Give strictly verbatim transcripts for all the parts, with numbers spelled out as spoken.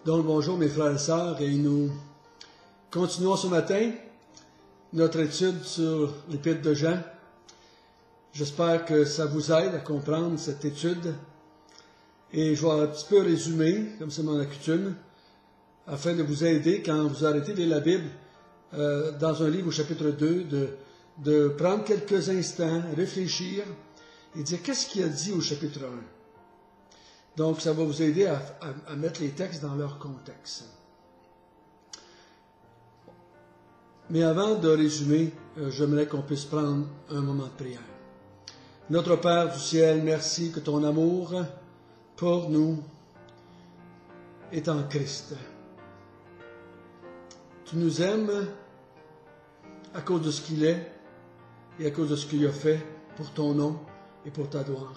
Donc bonjour mes frères et sœurs, et nous continuons ce matin notre étude sur l'Épître de Jean. J'espère que ça vous aide à comprendre cette étude. Et je vais un petit peu résumer, comme c'est mon coutume, afin de vous aider quand vous arrêtez de lire la Bible euh, dans un livre au chapitre deux, de, de prendre quelques instants, réfléchir et dire qu'est-ce qu'il a dit au chapitre un. Donc, ça va vous aider à, à, à mettre les textes dans leur contexte. Mais avant de résumer, euh, j'aimerais qu'on puisse prendre un moment de prière. Notre Père du ciel, merci que ton amour pour nous est en Christ. Tu nous aimes à cause de ce qu'il est et à cause de ce qu'il a fait pour ton nom et pour ta gloire.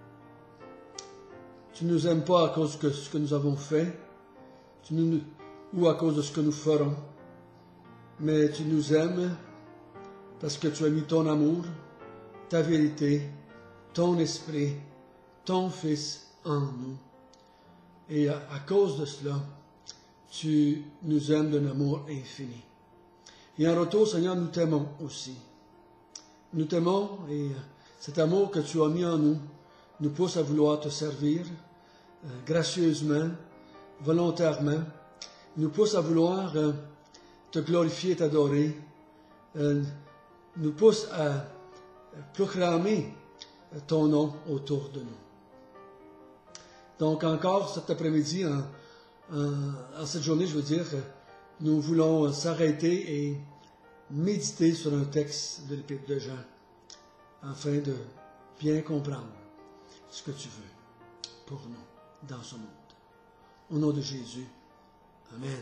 Tu ne nous aimes pas à cause de ce que nous avons fait tu nous, ou à cause de ce que nous ferons, mais tu nous aimes parce que tu as mis ton amour, ta vérité, ton esprit, ton Fils en nous. Et à, à cause de cela, tu nous aimes d'un amour infini. Et en retour, Seigneur, nous t'aimons aussi. Nous t'aimons et cet amour que tu as mis en nous nous pousse à vouloir te servir euh, gracieusement, volontairement, nous pousse à vouloir euh, te glorifier et t'adorer, euh, nous pousse à proclamer ton nom autour de nous. Donc encore cet après-midi, en, en, en cette journée, je veux dire, nous voulons s'arrêter et méditer sur un texte de l'Épître de Jean, afin de bien comprendre ce que tu veux pour nous dans ce monde. Au nom de Jésus, Amen.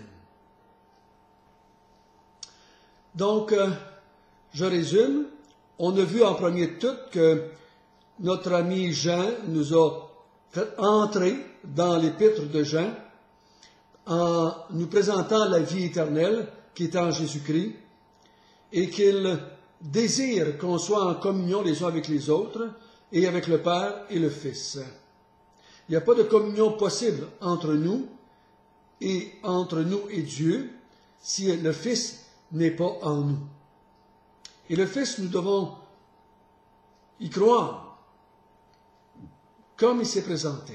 Donc, euh, je résume. On a vu en premier tout que notre ami Jean nous a fait entrer dans l'Épître de Jean en nous présentant la vie éternelle qui est en Jésus-Christ et qu'il désire qu'on soit en communion les uns avec les autres et avec le Père et le Fils. Il n'y a pas de communion possible entre nous et entre nous et Dieu si le Fils n'est pas en nous. Et le Fils, nous devons y croire comme il s'est présenté.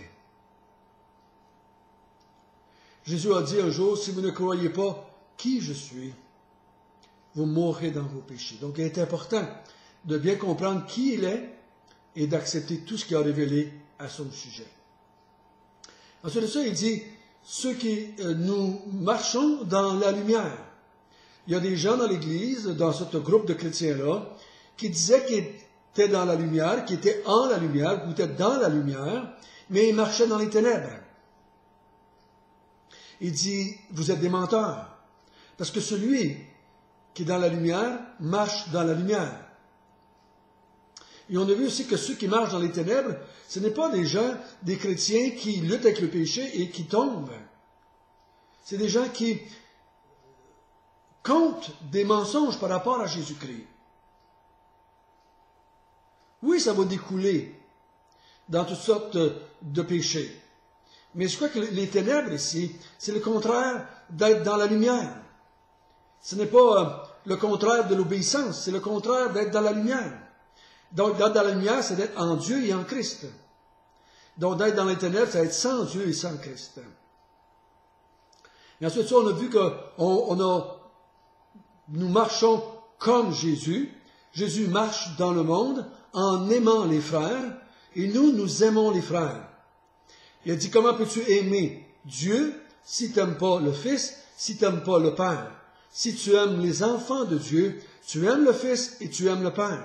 Jésus a dit un jour, si vous ne croyez pas qui je suis, vous mourrez dans vos péchés. Donc il est important de bien comprendre qui il est et d'accepter tout ce qu'il a révélé à son sujet. Ensuite de ça, il dit, ceux qui euh, nous marchons dans la lumière. Il y a des gens dans l'Église, dans ce groupe de chrétiens-là, qui disaient qu'ils étaient dans la lumière, qui étaient en la lumière, ou étaient dans la lumière, mais ils marchaient dans les ténèbres. Il dit, vous êtes des menteurs, parce que celui qui est dans la lumière marche dans la lumière. Et on a vu aussi que ceux qui marchent dans les ténèbres, ce n'est pas des gens, des chrétiens qui luttent avec le péché et qui tombent. C'est des gens qui comptent des mensonges par rapport à Jésus-Christ. Oui, ça va découler dans toutes sortes de, de péchés. Mais je crois que les ténèbres ici, c'est le contraire d'être dans la lumière. Ce n'est pas euh, le contraire de l'obéissance, c'est le contraire d'être dans la lumière. Donc, d'être dans la lumière, c'est d'être en Dieu et en Christ. Donc, d'être dans les ténèbres, c'est être sans Dieu et sans Christ. Et ensuite, ça, on a vu que on, on a, nous marchons comme Jésus. Jésus marche dans le monde en aimant les frères, et nous, nous aimons les frères. Il a dit, comment peux-tu aimer Dieu si tu n'aimes pas le Fils, si tu n'aimes pas le Père? Si tu aimes les enfants de Dieu, tu aimes le Fils et tu aimes le Père.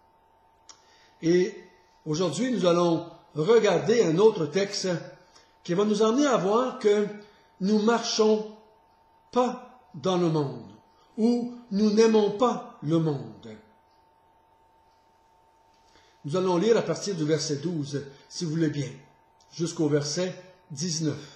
Et aujourd'hui, nous allons regarder un autre texte qui va nous emmener à voir que nous ne marchons pas dans le monde, ou nous n'aimons pas le monde. Nous allons lire à partir du verset douze, si vous voulez bien, jusqu'au verset dix-neuf.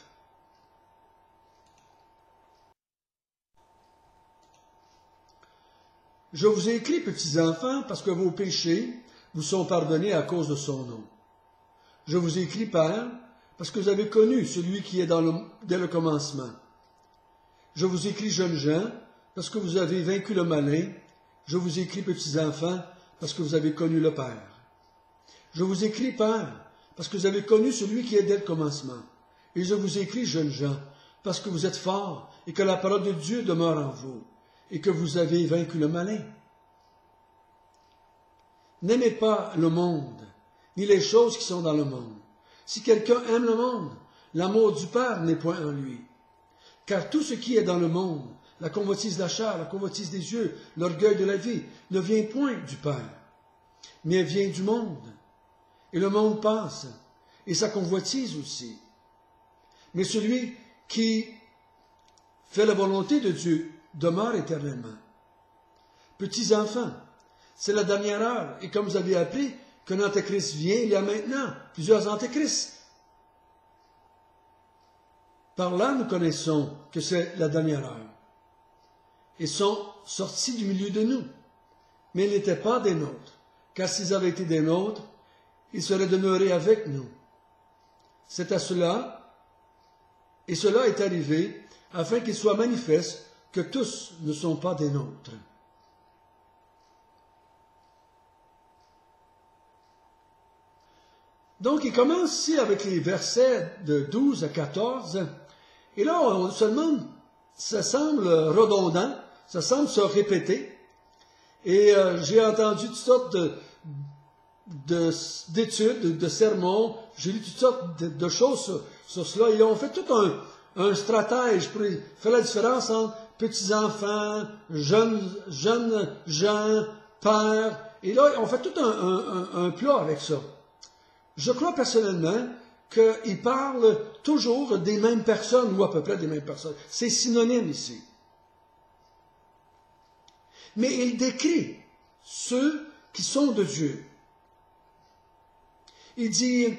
Je vous ai écrit, petits enfants, parce que vos péchés vous sont pardonnés à cause de son nom. Je vous ai écrit, Père, parce que vous avez connu celui qui est dans le, dès le commencement. Je vous écris, jeunes gens, parce que vous avez vaincu le malin. Je vous écris, petits enfants, parce que vous avez connu le Père. Je vous écris, Père, parce que vous avez connu celui qui est dès le commencement. Et je vous écris, jeunes gens, parce que vous êtes forts et que la parole de Dieu demeure en vous et que vous avez vaincu le malin. N'aimez pas le monde, ni les choses qui sont dans le monde. Si quelqu'un aime le monde, l'amour du Père n'est point en lui. Car tout ce qui est dans le monde, la convoitise de la chair, la convoitise des yeux, l'orgueil de la vie, ne vient point du Père, mais vient du monde. Et le monde passe, et sa convoitise aussi. Mais celui qui fait la volonté de Dieu demeure éternellement. Petits enfants, c'est la dernière heure, et comme vous avez appris qu'un antéchrist vient, il y a maintenant plusieurs antéchrists. Par là, nous connaissons que c'est la dernière heure. Ils sont sortis du milieu de nous, mais ils n'étaient pas des nôtres, car s'ils avaient été des nôtres, ils seraient demeurés avec nous. C'est à cela, et cela est arrivé, afin qu'il soit manifeste que tous ne sont pas des nôtres. Donc, il commence ici avec les versets de douze à quatorze, et là, on se demande, ça semble redondant, ça semble se répéter, et euh, j'ai entendu toutes sortes de, de, d'études, de, de sermons, j'ai lu toutes sortes de, de choses sur, sur cela, ils ont fait tout un, un stratège pour faire la différence entre petits-enfants, jeunes, jeunes gens, pères, et là, on fait tout un, un, un plat avec ça. Je crois personnellement qu'il parle toujours des mêmes personnes, ou à peu près des mêmes personnes. C'est synonyme ici. Mais il décrit ceux qui sont de Dieu. Il dit,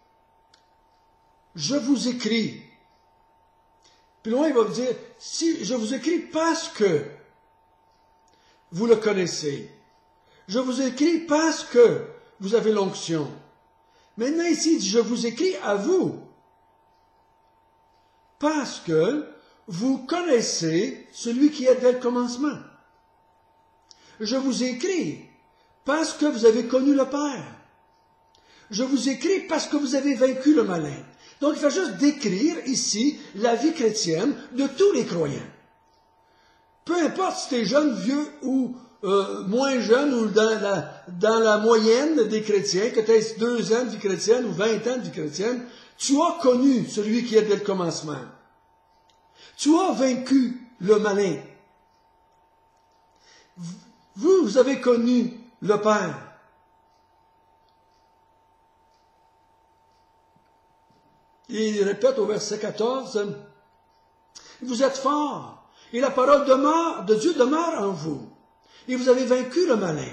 je vous écris. Puis loin, il va vous dire, si je vous écris parce que vous le connaissez. Je vous écris parce que vous avez l'onction. Maintenant, ici, il dit, je vous écris à vous, parce que vous connaissez celui qui est dès le commencement. Je vous écris parce que vous avez connu le Père. Je vous écris parce que vous avez vaincu le malin. Donc, il faut juste décrire ici la vie chrétienne de tous les croyants. Peu importe si tu es jeune, vieux ou Euh, moins jeune ou dans la, dans la moyenne des chrétiens, que tu aies deux ans de vie chrétienne ou vingt ans de vie chrétienne, tu as connu celui qui est dès le commencement. Tu as vaincu le malin. Vous, vous avez connu le Père. Et il répète au verset quatorze, vous êtes forts, et la parole demeure, de Dieu demeure en vous. Et vous avez vaincu le malin.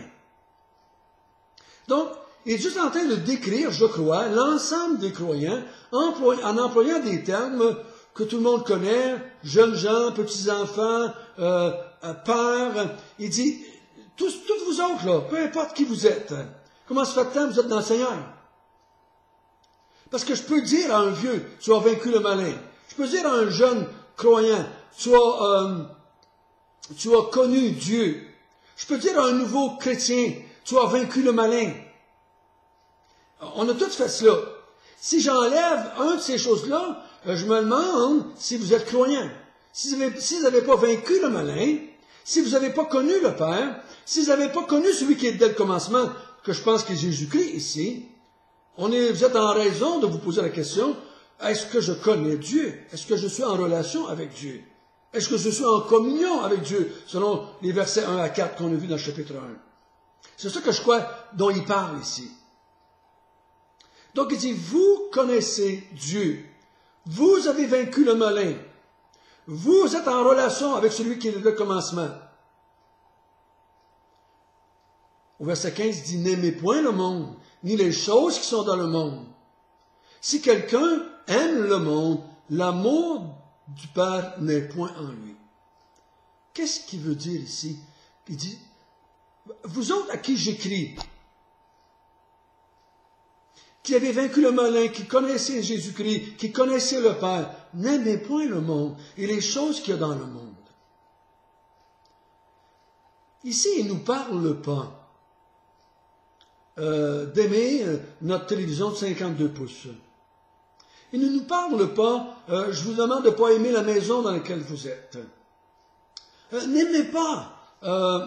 Donc, il est juste en train de décrire, je crois, l'ensemble des croyants en employant des termes que tout le monde connaît, jeunes gens, petits-enfants, euh, pères. Il dit, tous, tous vous autres, là, peu importe qui vous êtes, comment se fait-il vous êtes dans le Seigneur? Parce que je peux dire à un vieux, tu as vaincu le malin. Je peux dire à un jeune croyant, tu as, euh, tu as connu Dieu. Je peux dire à un nouveau chrétien, tu as vaincu le malin. On a tous fait cela. Si j'enlève un de ces choses-là, je me demande si vous êtes croyant. Si vous n'avez pas vaincu le malin, si vous n'avez pas connu le Père, si vous n'avez pas connu celui qui est dès le commencement, que je pense que Jésus-Christ ici, on est, vous êtes en raison de vous poser la question, est-ce que je connais Dieu? Est-ce que je suis en relation avec Dieu? Est-ce que je suis en communion avec Dieu, selon les versets un à quatre qu'on a vus dans le chapitre un? C'est ça que je crois dont il parle ici. Donc il dit, vous connaissez Dieu. Vous avez vaincu le malin. Vous êtes en relation avec celui qui est le commencement. Au verset quinze, il dit, n'aimez point le monde, ni les choses qui sont dans le monde. Si quelqu'un aime le monde, l'amour du Père n'est point en lui. Qu'est-ce qu'il veut dire ici? Il dit, vous autres à qui j'écris, qui avait vaincu le malin, qui connaissait Jésus-Christ, qui connaissait le Père, n'aimait point le monde et les choses qu'il y a dans le monde. Ici, il ne nous parle pas euh, d'aimer notre télévision de cinquante-deux pouces. Il ne nous parle pas, euh, je vous demande de ne pas aimer la maison dans laquelle vous êtes. Euh, N'aimez pas euh,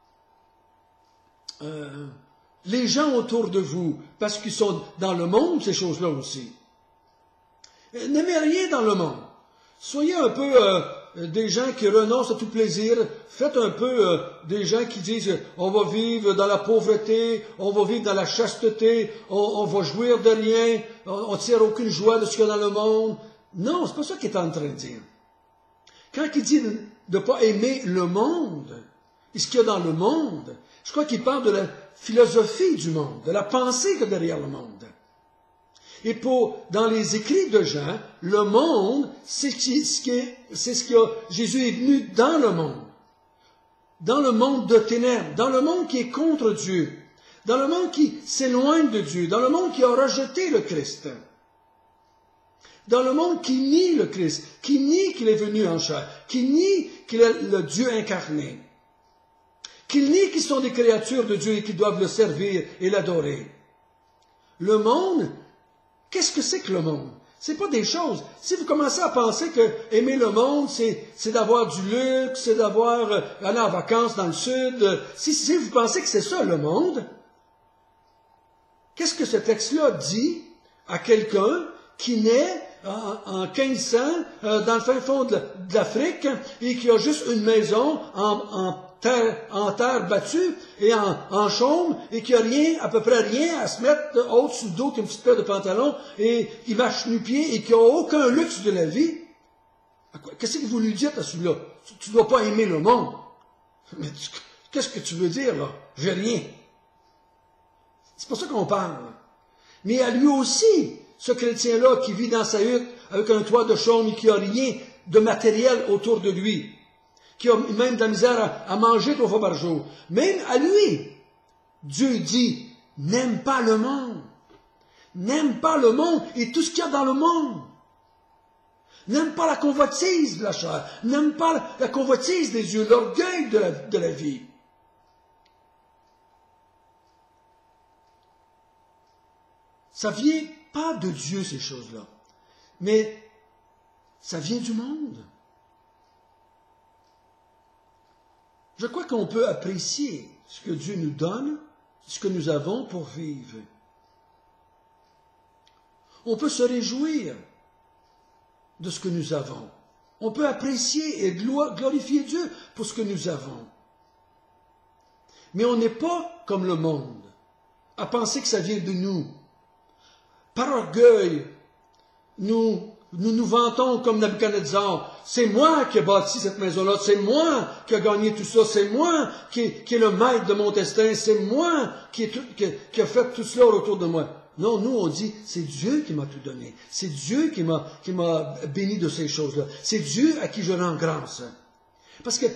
euh, les gens autour de vous, parce qu'ils sont dans le monde, ces choses-là aussi. Euh, N'aimez rien dans le monde. Soyez un peu euh, des gens qui renoncent à tout plaisir. Faites un peu euh, des gens qui disent « on va vivre dans la pauvreté, on va vivre dans la chasteté, on, on va jouir de rien, on ne tire aucune joie de ce qu'il y a dans le monde. » Non, c'est pas ça qu'il est en train de dire. Quand il dit de ne pas aimer le monde, et ce qu'il y a dans le monde, je crois qu'il parle de la philosophie du monde, de la pensée qu'il y a derrière le monde. Et pour, dans les écrits de Jean, le monde, c'est ce qui est, c'est ce que Jésus est venu dans le monde. Dans le monde de ténèbres, dans le monde qui est contre Dieu, dans le monde qui s'éloigne de Dieu, dans le monde qui a rejeté le Christ, dans le monde qui nie le Christ, qui nie qu'il est venu en chair, qui nie qu'il est le Dieu incarné, qui nie qu'ils sont des créatures de Dieu et qu'ils doivent le servir et l'adorer. Le monde, qu'est-ce que c'est que le monde? C'est pas des choses. Si vous commencez à penser que aimer le monde, c'est, c'est d'avoir du luxe, c'est d'avoir, euh, aller en vacances dans le sud, euh, si, si vous pensez que c'est ça le monde, qu'est-ce que ce texte-là dit à quelqu'un qui naît en, en quinze cents euh, dans le fin fond de, de l'Afrique et qui a juste une maison en, en Terre, en terre battue et en, en chaume et qui a rien, à peu près rien à se mettre au-dessus du dos qu'une petite paire de pantalons et qui marche nu-pied et qui n'a aucun luxe de la vie. Qu'est-ce que vous lui dites à celui-là? Tu ne dois pas aimer le monde. Mais qu'est-ce que tu veux dire là? J'ai rien. C'est pas ça qu'on parle. Mais à lui aussi, ce chrétien-là qui vit dans sa hutte avec un toit de chaume et qui n'a rien de matériel autour de lui, qui a même de la misère à, à manger trois fois par jour. Même à lui, Dieu dit, n'aime pas le monde. N'aime pas le monde et tout ce qu'il y a dans le monde. N'aime pas la convoitise de la chair. N'aime pas la, la convoitise des yeux, l'orgueil de la, de la vie. Ça vient pas de Dieu, ces choses-là. Mais ça vient du monde. Je crois qu'on peut apprécier ce que Dieu nous donne, ce que nous avons pour vivre. On peut se réjouir de ce que nous avons. On peut apprécier et glorifier Dieu pour ce que nous avons. Mais on n'est pas comme le monde, à penser que ça vient de nous. Par orgueil, nous Nous nous vantons comme Nabuchodonosor. C'est moi qui ai bâti cette maison-là, c'est moi qui ai gagné tout ça, c'est moi qui, qui est le maître de mon destin, c'est moi qui, est tout, qui, qui a fait tout cela autour de moi. Non, nous on dit, c'est Dieu qui m'a tout donné, c'est Dieu qui m'a qui m'a béni de ces choses-là, c'est Dieu à qui je rends grâce. Parce que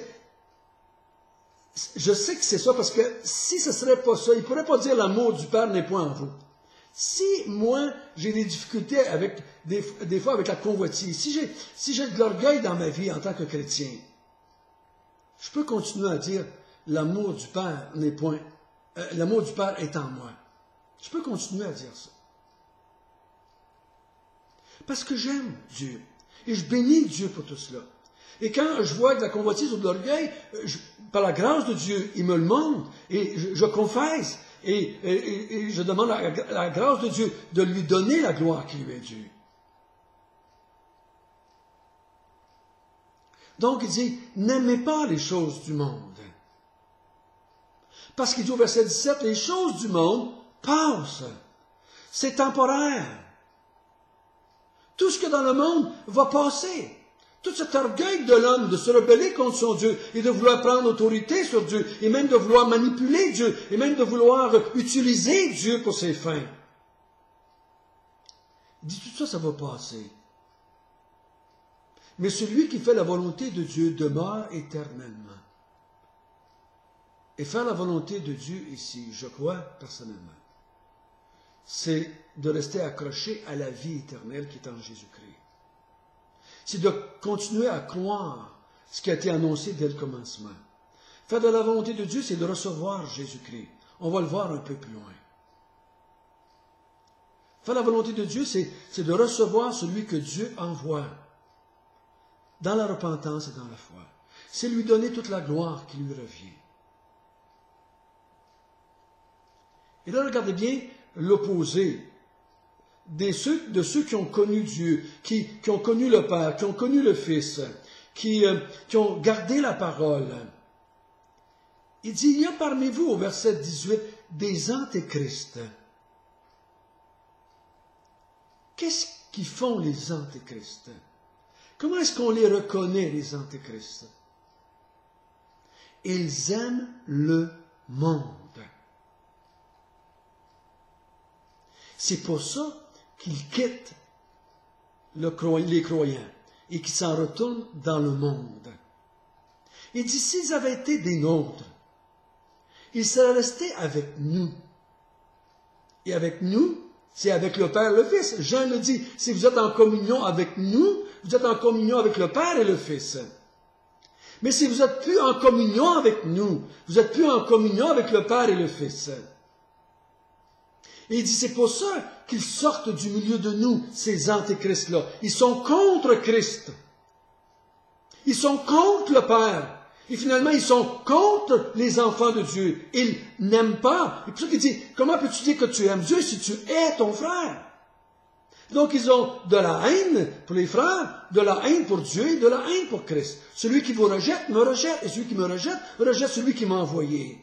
je sais que c'est ça, parce que si ce serait pas ça, il ne pourrait pas dire l'amour du Père n'est point en vous. Si moi, j'ai des difficultés avec des, des fois avec la convoitise, si j'ai si j'ai de l'orgueil dans ma vie en tant que chrétien, je peux continuer à dire l'amour du Père n'est point, euh, l'amour du Père est en moi. Je peux continuer à dire ça. Parce que j'aime Dieu. Et je bénis Dieu pour tout cela. Et quand je vois de la convoitise ou de l'orgueil, je, par la grâce de Dieu, il me le montre. Et je, je confesse. Et, et, et je demande la, la grâce de Dieu de lui donner la gloire qui lui est due. Donc il dit, n'aimez pas les choses du monde. Parce qu'il dit au verset dix-sept, les choses du monde passent. C'est temporaire. Tout ce qu'il y a dans le monde va passer. Tout cet orgueil de l'homme de se rebeller contre son Dieu et de vouloir prendre autorité sur Dieu et même de vouloir manipuler Dieu et même de vouloir utiliser Dieu pour ses fins. Il dit tout ça, ça va passer. Mais celui qui fait la volonté de Dieu demeure éternellement. Et faire la volonté de Dieu ici, je crois personnellement, c'est de rester accroché à la vie éternelle qui est en Jésus-Christ. C'est de continuer à croire ce qui a été annoncé dès le commencement. Faire de la volonté de Dieu, c'est de recevoir Jésus-Christ. On va le voir un peu plus loin. Faire la volonté de Dieu, c'est de recevoir celui que Dieu envoie dans la repentance et dans la foi. C'est lui donner toute la gloire qui lui revient. Et là, regardez bien l'opposé de ceux, de ceux qui ont connu Dieu, qui, qui ont connu le Père, qui ont connu le Fils, qui, euh, qui ont gardé la parole. Il dit, il y a parmi vous, au verset dix-huit, des antéchrists. Qu'est-ce qu'ils font, les antéchrists? Comment est-ce qu'on les reconnaît, les antéchrists? Ils aiment le monde. C'est pour ça qu'ils quittent le, les croyants et qu'ils s'en retournent dans le monde. Il dit, s'ils avaient été des nôtres, ils seraient restés avec nous. Et avec nous, c'est avec le Père et le Fils. Jean le dit, si vous êtes en communion avec nous, vous êtes en communion avec le Père et le Fils. Mais si vous n'êtes plus en communion avec nous, vous n'êtes plus en communion avec le Père et le Fils. Et il dit, c'est pour ça qu'ils sortent du milieu de nous, ces antéchrists-là. Ils sont contre Christ. Ils sont contre le Père. Et finalement, ils sont contre les enfants de Dieu. Ils n'aiment pas. Et pour ça qu'il dit, comment peux-tu dire que tu aimes Dieu si tu hais ton frère? Donc, ils ont de la haine pour les frères, de la haine pour Dieu et de la haine pour Christ. Celui qui vous rejette, me rejette. Et celui qui me rejette, rejette celui qui m'a envoyé.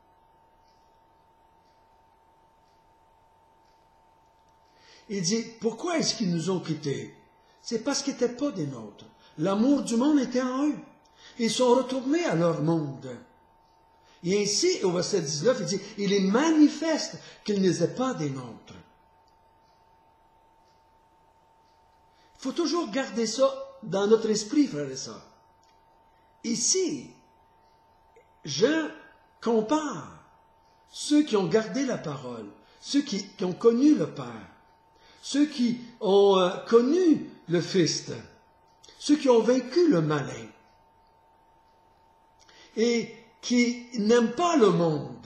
Il dit, pourquoi est-ce qu'ils nous ont quittés? C'est parce qu'ils n'étaient pas des nôtres. L'amour du monde était en eux. Ils sont retournés à leur monde. Et ainsi, au verset dix-neuf, il dit, il est manifeste qu'ils n'étaient pas des nôtres. Il faut toujours garder ça dans notre esprit, frères et sœurs. Ici, Jean compare ceux qui ont gardé la parole, ceux qui, qui ont connu le Père, ceux qui ont euh, connu le Fils, ceux qui ont vaincu le malin et qui n'aiment pas le monde.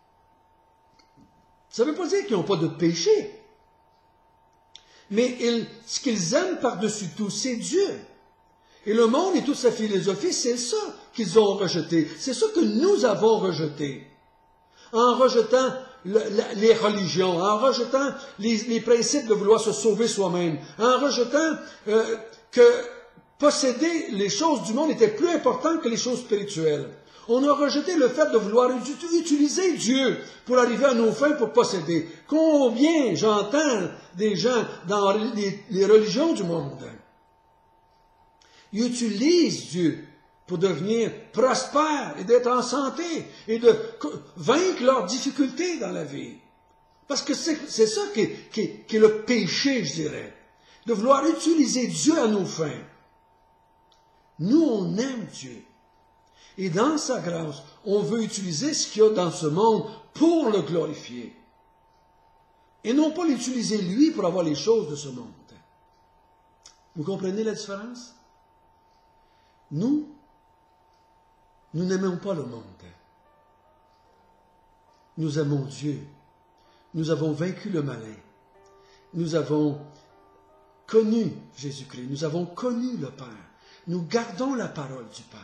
Ça ne veut pas dire qu'ils n'ont pas de péché, mais ils, ce qu'ils aiment par-dessus tout, c'est Dieu. Et le monde et toute sa philosophie, c'est ça qu'ils ont rejeté. C'est ça que nous avons rejeté. En rejetant le, la, les religions, en rejetant les, les principes de vouloir se sauver soi-même, en rejetant euh, que posséder les choses du monde était plus important que les choses spirituelles. On a rejeté le fait de vouloir utiliser Dieu pour arriver à nos fins, pour posséder. Combien j'entends des gens dans les, les religions du monde. Ils utilisent Dieu pour devenir prospères et d'être en santé et de vaincre leurs difficultés dans la vie. Parce que c'est ça qui est, qui, est, qui est le péché, je dirais. De vouloir utiliser Dieu à nos fins. Nous, on aime Dieu. Et dans sa grâce, on veut utiliser ce qu'il y a dans ce monde pour le glorifier. Et non pas l'utiliser lui pour avoir les choses de ce monde. Vous comprenez la différence? Nous, nous n'aimons pas le monde. Nous aimons Dieu. Nous avons vaincu le malin. Nous avons connu Jésus-Christ. Nous avons connu le Père. Nous gardons la parole du Père.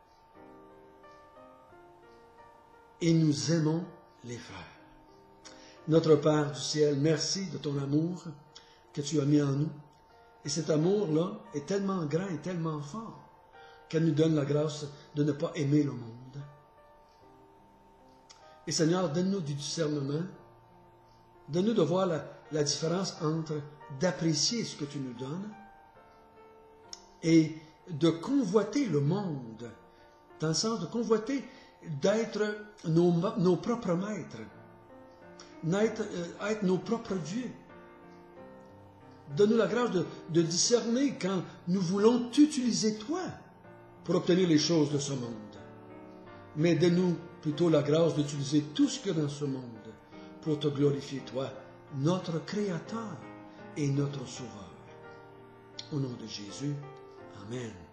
Et nous aimons les frères. Notre Père du ciel, merci de ton amour que tu as mis en nous. Et cet amour-là est tellement grand et tellement fort qu'elle nous donne la grâce de ne pas aimer le monde. Et Seigneur, donne-nous du discernement. Donne-nous de voir la, la différence entre d'apprécier ce que tu nous donnes et de convoiter le monde, dans le sens de convoiter d'être nos, nos propres maîtres, être, euh, être nos propres dieux. Donne-nous la grâce de, de discerner quand nous voulons t'utiliser toi pour obtenir les choses de ce monde. Mais donne-nous plutôt la grâce d'utiliser tout ce qu'il y a dans ce monde pour te glorifier toi notre Créateur et notre Sauveur. Au nom de Jésus, Amen.